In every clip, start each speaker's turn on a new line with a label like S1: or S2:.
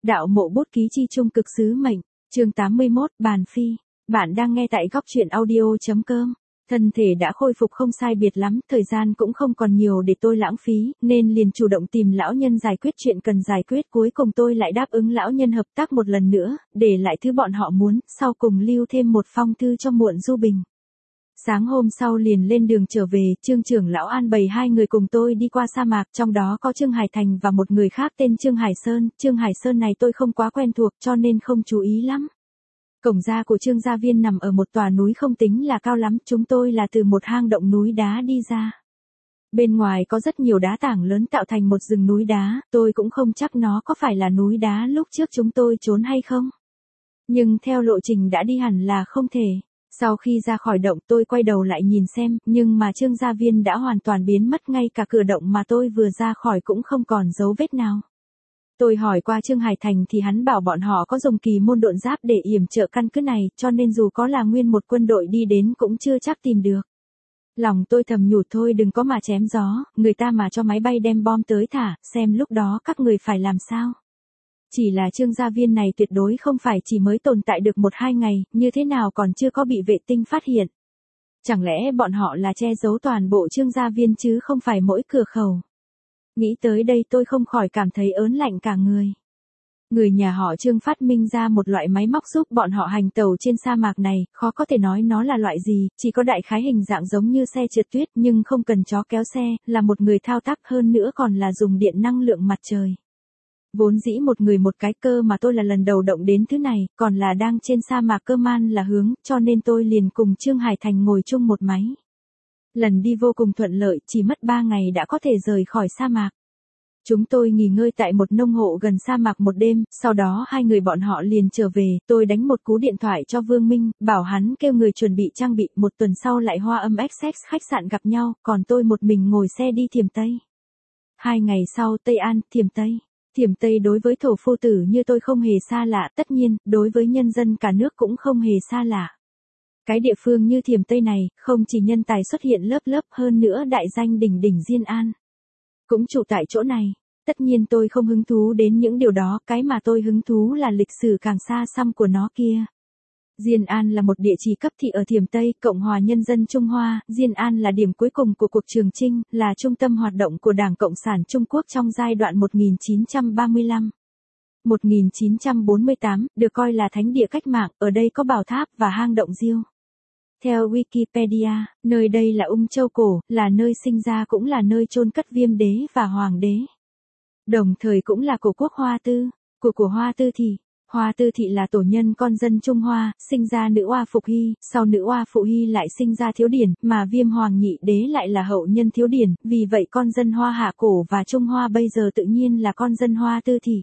S1: Đạo mộ bút ký chi trung cực sứ mệnh, chương 81, bàn phi. Bạn đang nghe tại góc truyện audio.com. Thân thể đã khôi phục không sai biệt lắm, thời gian cũng không còn nhiều để tôi lãng phí, nên liền chủ động tìm lão nhân giải quyết chuyện cần giải quyết. Cuối cùng tôi lại đáp ứng lão nhân hợp tác một lần nữa, để lại thứ bọn họ muốn, sau cùng lưu thêm một phong thư cho Muộn Du Bình. Sáng hôm sau liền lên đường trở về, Trương trưởng lão an bày hai người cùng tôi đi qua sa mạc, trong đó có Trương Hải Thành và một người khác tên Trương Hải Sơn. Trương Hải Sơn này tôi không quá quen thuộc cho nên không chú ý lắm. Cổng ra của Trương gia viên nằm ở một tòa núi không tính là cao lắm, chúng tôi là từ một hang động núi đá đi ra. Bên ngoài có rất nhiều đá tảng lớn tạo thành một rừng núi đá, tôi cũng không chắc nó có phải là núi đá lúc trước chúng tôi trốn hay không. Nhưng theo lộ trình đã đi hẳn là không thể. Sau khi ra khỏi động tôi quay đầu lại nhìn xem, nhưng mà Trương gia viên đã hoàn toàn biến mất, ngay cả cửa động mà tôi vừa ra khỏi cũng không còn dấu vết nào. Tôi hỏi qua Trương Hải Thành thì hắn bảo bọn họ có dùng kỳ môn độn giáp để yểm trợ căn cứ này, cho nên dù có là nguyên một quân đội đi đến cũng chưa chắc tìm được. Lòng tôi thầm nhủ thôi đừng có mà chém gió, người ta mà cho máy bay đem bom tới thả, xem lúc đó các người phải làm sao. Chỉ là Trương gia viên này tuyệt đối không phải chỉ mới tồn tại được 1-2 ngày, như thế nào còn chưa có bị vệ tinh phát hiện. Chẳng lẽ bọn họ là che giấu toàn bộ Trương gia viên chứ không phải mỗi cửa khẩu. Nghĩ tới đây tôi không khỏi cảm thấy ớn lạnh cả người. Người nhà họ Trương phát minh ra một loại máy móc giúp bọn họ hành tàu trên sa mạc này, khó có thể nói nó là loại gì, chỉ có đại khái hình dạng giống như xe trượt tuyết nhưng không cần chó kéo xe, là một người thao tác, hơn nữa còn là dùng điện năng lượng mặt trời. Vốn dĩ một người một cái cơ mà tôi là lần đầu động đến thứ này, còn là đang trên sa mạc cơ man là hướng, cho nên tôi liền cùng Trương Hải Thành ngồi chung một máy. Lần đi vô cùng thuận lợi, chỉ mất 3 ngày đã có thể rời khỏi sa mạc. Chúng tôi nghỉ ngơi tại một nông hộ gần sa mạc một đêm, sau đó hai người bọn họ liền trở về, tôi đánh một cú điện thoại cho Vương Minh, bảo hắn kêu người chuẩn bị trang bị, một tuần sau lại Hoa Âm Essex khách sạn gặp nhau, còn tôi một mình ngồi xe đi Thiểm Tây. 2 ngày sau Tây An, Thiểm Tây. Thiểm Tây đối với thổ phu tử như tôi không hề xa lạ, tất nhiên, đối với nhân dân cả nước cũng không hề xa lạ. Cái địa phương như Thiểm Tây này, không chỉ nhân tài xuất hiện lớp lớp, hơn nữa đại danh đỉnh đỉnh Diên An cũng trụ tại chỗ này. Tất nhiên tôi không hứng thú đến những điều đó, cái mà tôi hứng thú là lịch sử càng xa xăm của nó kia. Diên An là một địa chỉ cấp thị ở Thiểm Tây, Cộng hòa Nhân dân Trung Hoa. Diên An là điểm cuối cùng của cuộc Trường Chinh, là trung tâm hoạt động của Đảng Cộng sản Trung Quốc trong giai đoạn 1935-1948, được coi là thánh địa cách mạng, ở đây có bảo tháp và hang động Diêu. Theo Wikipedia, nơi đây là Ung Châu cổ, là nơi sinh ra cũng là nơi chôn cất Viêm đế và Hoàng đế. Đồng thời cũng là cổ quốc Hoa Tư, của Hoa Tư Thị. Hoa Tư Thị là tổ nhân con dân Trung Hoa, sinh ra nữ oa Phục Hy, sau nữ oa Phụ Hy lại sinh ra Thiếu Điển, mà Viêm Hoàng nhị đế lại là hậu nhân Thiếu Điển, vì vậy con dân Hoa Hạ cổ và Trung Hoa bây giờ tự nhiên là con dân Hoa Tư Thị.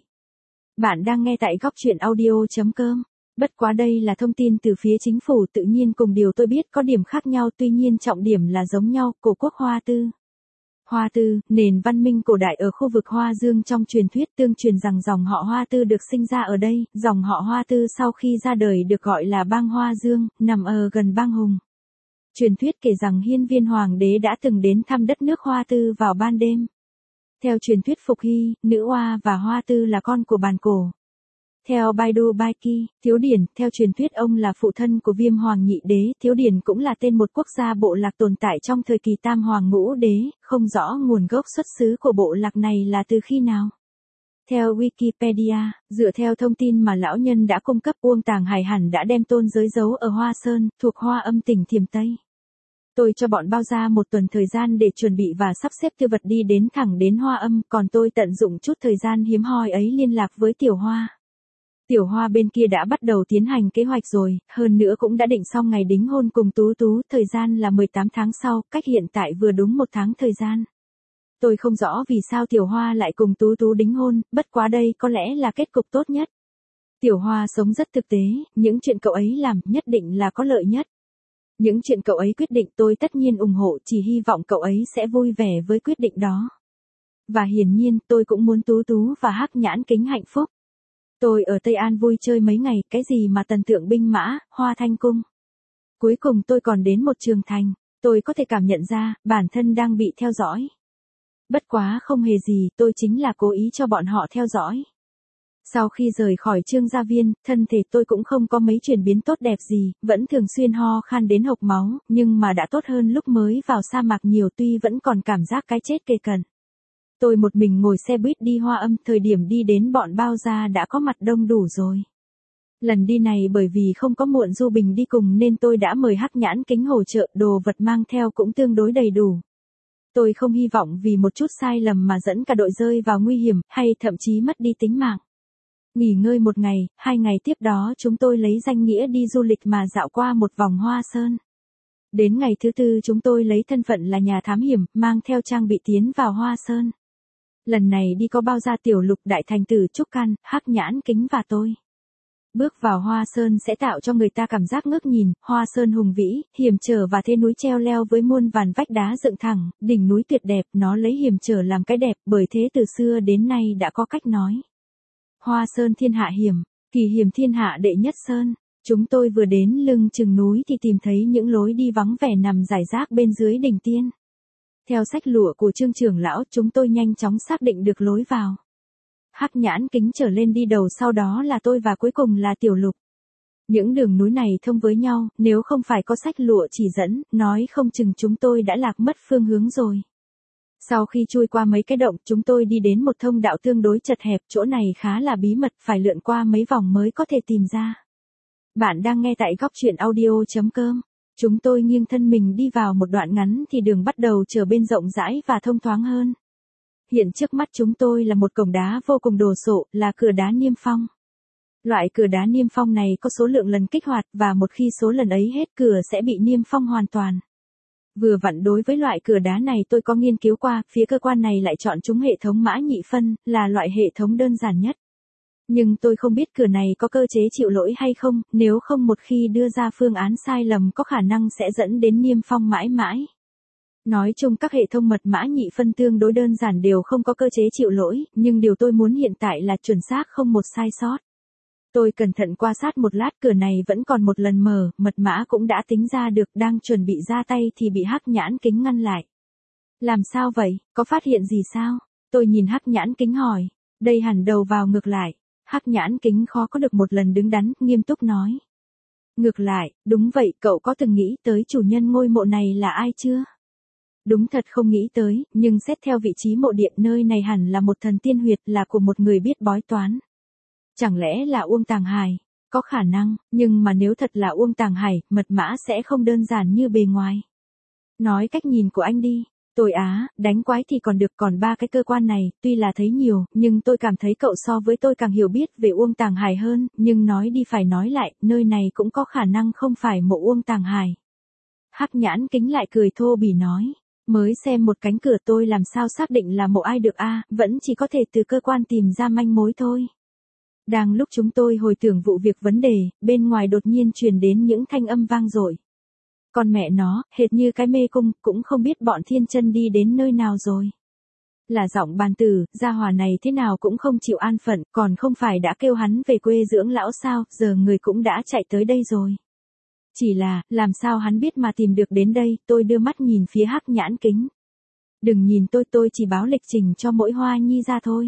S1: Bạn đang nghe tại góc truyện audio.com. Bất quá đây là thông tin từ phía chính phủ, tự nhiên cùng điều tôi biết có điểm khác nhau, tuy nhiên trọng điểm là giống nhau, cổ quốc Hoa Tư. Hoa Tư, nền văn minh cổ đại ở khu vực Hoa Dương, trong truyền thuyết tương truyền rằng dòng họ Hoa Tư được sinh ra ở đây, dòng họ Hoa Tư sau khi ra đời được gọi là bang Hoa Dương, nằm ở gần bang Hùng. Truyền thuyết kể rằng Hiên Viên Hoàng đế đã từng đến thăm đất nước Hoa Tư vào ban đêm. Theo truyền thuyết Phục Hy, nữ oa và Hoa Tư là con của bàn cổ. Theo Baidu Baiki, Thiếu Điển, theo truyền thuyết ông là phụ thân của Viêm Hoàng nhị đế, Thiếu Điển cũng là tên một quốc gia bộ lạc tồn tại trong thời kỳ Tam Hoàng Ngũ đế, không rõ nguồn gốc xuất xứ của bộ lạc này là từ khi nào. Theo Wikipedia, dựa theo thông tin mà lão nhân đã cung cấp, Uông Tàng Hải hẳn đã đem tôn giới giấu ở Hoa Sơn, thuộc Hoa Âm tỉnh Thiểm Tây. Tôi cho bọn bao gia một tuần thời gian để chuẩn bị và sắp xếp tư vật đi đến thẳng đến Hoa Âm, còn tôi tận dụng chút thời gian hiếm hoi ấy liên lạc với Tiểu Hoa. Tiểu Hoa bên kia đã bắt đầu tiến hành kế hoạch rồi, hơn nữa cũng đã định xong ngày đính hôn cùng Tú Tú, thời gian là 18 tháng sau, cách hiện tại vừa đúng 1 tháng thời gian. Tôi không rõ vì sao Tiểu Hoa lại cùng Tú Tú đính hôn, bất quá đây có lẽ là kết cục tốt nhất. Tiểu Hoa sống rất thực tế, những chuyện cậu ấy làm nhất định là có lợi nhất. Những chuyện cậu ấy quyết định tôi tất nhiên ủng hộ, chỉ hy vọng cậu ấy sẽ vui vẻ với quyết định đó. Và hiển nhiên tôi cũng muốn Tú Tú và Hắc Nhãn Kính hạnh phúc. Tôi ở Tây An vui chơi mấy ngày, cái gì mà Tần Tượng binh mã, Hoa Thanh cung. Cuối cùng tôi còn đến một Trường Thành, tôi có thể cảm nhận ra, bản thân đang bị theo dõi. Bất quá không hề gì, tôi chính là cố ý cho bọn họ theo dõi. Sau khi rời khỏi Trương Gia Viên, thân thể tôi cũng không có mấy chuyển biến tốt đẹp gì, vẫn thường xuyên ho khan đến hộc máu, nhưng mà đã tốt hơn lúc mới vào sa mạc nhiều, tuy vẫn còn cảm giác cái chết kề cận. Tôi một mình ngồi xe buýt đi Hoa Âm, thời điểm đi đến bọn Bao Gia đã có mặt đông đủ rồi. Lần đi này bởi vì không có Muộn Du Bình đi cùng nên tôi đã mời Hắc Nhãn Kính hỗ trợ, đồ vật mang theo cũng tương đối đầy đủ. Tôi không hy vọng vì một chút sai lầm mà dẫn cả đội rơi vào nguy hiểm, hay thậm chí mất đi tính mạng. Nghỉ ngơi một ngày, 2 ngày tiếp đó chúng tôi lấy danh nghĩa đi du lịch mà dạo qua một vòng Hoa Sơn. Đến ngày thứ 4 chúng tôi lấy thân phận là nhà thám hiểm, mang theo trang bị tiến vào Hoa Sơn. Lần này đi có Bao Gia, Tiểu Lục, Đại Thành Tử, Trúc Căn, Hắc Nhãn Kính và tôi. Bước vào Hoa Sơn sẽ tạo cho người ta cảm giác ngước nhìn, Hoa Sơn hùng vĩ, hiểm trở và thế núi treo leo với muôn vàn vách đá dựng thẳng, đỉnh núi tuyệt đẹp, nó lấy hiểm trở làm cái đẹp, bởi thế từ xưa đến nay đã có cách nói. Hoa Sơn thiên hạ hiểm, kỳ hiểm thiên hạ đệ nhất sơn. Chúng tôi vừa đến lưng chừng núi thì tìm thấy những lối đi vắng vẻ nằm rải rác bên dưới đỉnh tiên. Theo sách lụa của Trương trưởng lão, chúng tôi nhanh chóng xác định được lối vào. Hắc Nhãn Kính trở lên đi đầu, sau đó là tôi và cuối cùng là Tiểu Lục. Những đường núi này thông với nhau, nếu không phải có sách lụa chỉ dẫn, nói không chừng chúng tôi đã lạc mất phương hướng rồi. Sau khi chui qua mấy cái động, chúng tôi đi đến một thông đạo tương đối chật hẹp, chỗ này khá là bí mật, phải lượn qua mấy vòng mới có thể tìm ra. Bạn đang nghe tại góc truyện audio.com. Chúng tôi nghiêng thân mình đi vào một đoạn ngắn thì đường bắt đầu trở bên rộng rãi và thông thoáng hơn. Hiện trước mắt chúng tôi là một cổng đá vô cùng đồ sộ, là cửa đá niêm phong. Loại cửa đá niêm phong này có số lượng lần kích hoạt và một khi số lần ấy hết cửa sẽ bị niêm phong hoàn toàn. Vừa vặn đối với loại cửa đá này tôi có nghiên cứu qua, phía cơ quan này lại chọn chúng hệ thống mã nhị phân, là loại hệ thống đơn giản nhất. Nhưng tôi không biết cửa này có cơ chế chịu lỗi hay không, nếu không một khi đưa ra phương án sai lầm có khả năng sẽ dẫn đến niêm phong mãi mãi. Nói chung các hệ thống mật mã nhị phân tương đối đơn giản đều không có cơ chế chịu lỗi, nhưng điều tôi muốn hiện tại là chuẩn xác không một sai sót. Tôi cẩn thận quan sát một lát, cửa này vẫn còn một lần mở, mật mã cũng đã tính ra được, đang chuẩn bị ra tay thì bị Hắc Nhãn Kính ngăn lại. Làm sao vậy, có phát hiện gì sao? Tôi nhìn Hắc Nhãn Kính hỏi, đây hẳn đầu vào ngược lại. Hắc Nhãn Kính khó có được một lần đứng đắn, nghiêm túc nói. Ngược lại, đúng vậy, cậu có từng nghĩ tới chủ nhân ngôi mộ này là ai chưa? Đúng thật không nghĩ tới, nhưng xét theo vị trí mộ địa nơi này hẳn là một thần tiên huyệt, là của một người biết bói toán. Chẳng lẽ là Uông Tàng Hải? Có khả năng, nhưng mà nếu thật là Uông Tàng Hải, mật mã sẽ không đơn giản như bề ngoài. Nói cách nhìn của anh đi. Tôi đánh quái thì còn được, còn 3 cái cơ quan này, tuy là thấy nhiều, nhưng tôi cảm thấy cậu so với tôi càng hiểu biết về Uông Tàng Hải hơn, nhưng nói đi phải nói lại, nơi này cũng có khả năng không phải mộ Uông Tàng Hải. Hắc Nhãn Kính lại cười thô bỉ nói, mới xem một cánh cửa tôi làm sao xác định là mộ ai được vẫn chỉ có thể từ cơ quan tìm ra manh mối thôi. Đang lúc chúng tôi hồi tưởng vụ việc vấn đề, bên ngoài đột nhiên truyền đến những thanh âm vang dội. Con mẹ nó, hệt như cái mê cung, cũng không biết bọn Thiên Chân đi đến nơi nào rồi. Là giọng Bàn Tử, gia hỏa này thế nào cũng không chịu an phận, còn không phải đã kêu hắn về quê dưỡng lão sao, giờ người cũng đã chạy tới đây rồi. Chỉ là, làm sao hắn biết mà tìm được đến đây, tôi đưa mắt nhìn phía Hắc Nhãn Kính. Đừng nhìn tôi chỉ báo lịch trình cho mỗi Hoa Nhi ra thôi.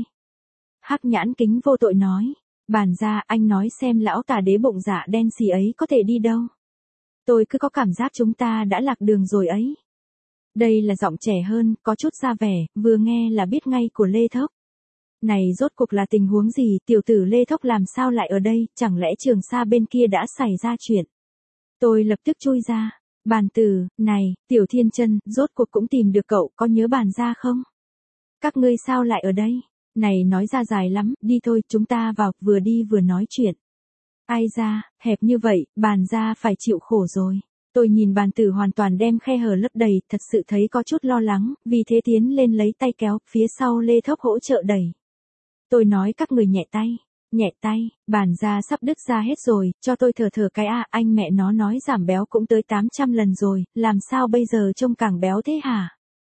S1: Hắc Nhãn Kính vô tội nói, Bàn gia, anh nói xem lão tà đế bụng dạ đen xì ấy có thể đi đâu. Tôi cứ có cảm giác chúng ta đã lạc đường rồi ấy. Đây là giọng trẻ hơn, có chút ra vẻ, vừa nghe là biết ngay của Lê Thốc. Này rốt cuộc là tình huống gì, tiểu tử Lê Thốc làm sao lại ở đây, chẳng lẽ Trường Sa bên kia đã xảy ra chuyện. Tôi lập tức chui ra, Bàn Tử, này, Tiểu Thiên Chân, rốt cuộc cũng tìm được cậu, có nhớ Bàn gia không? Các ngươi sao lại ở đây? Này nói ra dài lắm, đi thôi, chúng ta vào, vừa đi vừa nói chuyện. Ai ra, hẹp như vậy, Bàn gia phải chịu khổ rồi. Tôi nhìn Bàn Tử hoàn toàn đem khe hở lấp đầy, thật sự thấy có chút lo lắng, vì thế tiến lên lấy tay kéo, phía sau Lê Thốc hỗ trợ đẩy. Tôi nói các người nhẹ tay, Bàn gia sắp đứt ra hết rồi, cho tôi thở cái anh mẹ nó nói giảm béo cũng tới 800 lần rồi, làm sao bây giờ trông càng béo thế hả?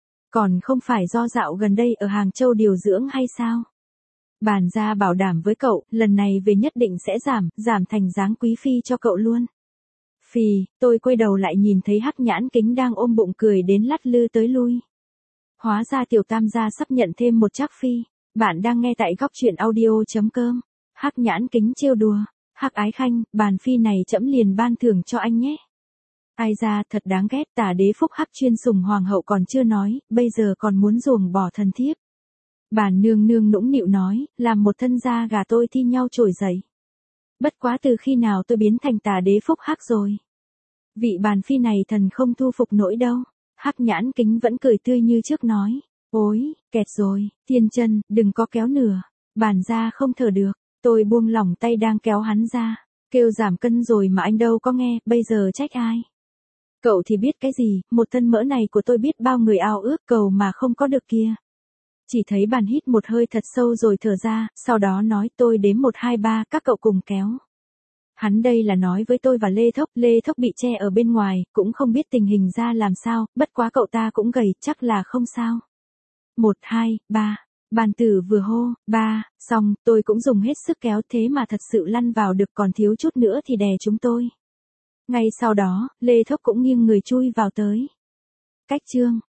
S1: Còn không phải do dạo gần đây ở Hàng Châu điều dưỡng hay sao? Bàn gia bảo đảm với cậu, lần này về nhất định sẽ giảm thành dáng quý phi cho cậu luôn. Phì, tôi quay đầu lại nhìn thấy Hắc Nhãn Kính đang ôm bụng cười đến lắc lư tới lui. Hóa ra Tiểu Tam gia sắp nhận thêm một trác phi. Bạn đang nghe tại góc truyện audio.com. Hắc Nhãn Kính trêu đùa, Hắc Ái Khanh, bàn phi này trẫm liền ban thưởng cho anh nhé. Ai ra, thật đáng ghét, tả đế phúc hắc chuyên sủng hoàng hậu còn chưa nói, bây giờ còn muốn ruồng bỏ thần thiếp. Bản nương nương nũng nịu nói, làm một thân da gà tôi thi nhau trồi dậy. Bất quá từ khi nào tôi biến thành tả đế phúc hắc rồi. Vị bàn phi này thần không thu phục nổi đâu. Hắc Nhãn Kính vẫn cười tươi như trước nói. Ôi, kẹt rồi, Thiên Chân, đừng có kéo nữa. Bản ra không thở được, tôi buông lỏng tay đang kéo hắn ra. Kêu giảm cân rồi mà anh đâu có nghe, bây giờ trách ai. Cậu thì biết cái gì, một thân mỡ này của tôi biết bao người ao ước cầu mà không có được kia. Chỉ thấy bàn hít một hơi thật sâu rồi thở ra, sau đó nói tôi đếm 1 2 3, các cậu cùng kéo. Hắn đây là nói với tôi và Lê Thốc bị che ở bên ngoài, cũng không biết tình hình ra làm sao, bất quá cậu ta cũng gầy, chắc là không sao. 1 2 3, bàn tử vừa hô, 3, xong, tôi cũng dùng hết sức kéo thế mà thật sự lăn vào được còn thiếu chút nữa thì đè chúng tôi. Ngay sau đó, Lê Thốc cũng nghiêng người chui vào tới. Cách chương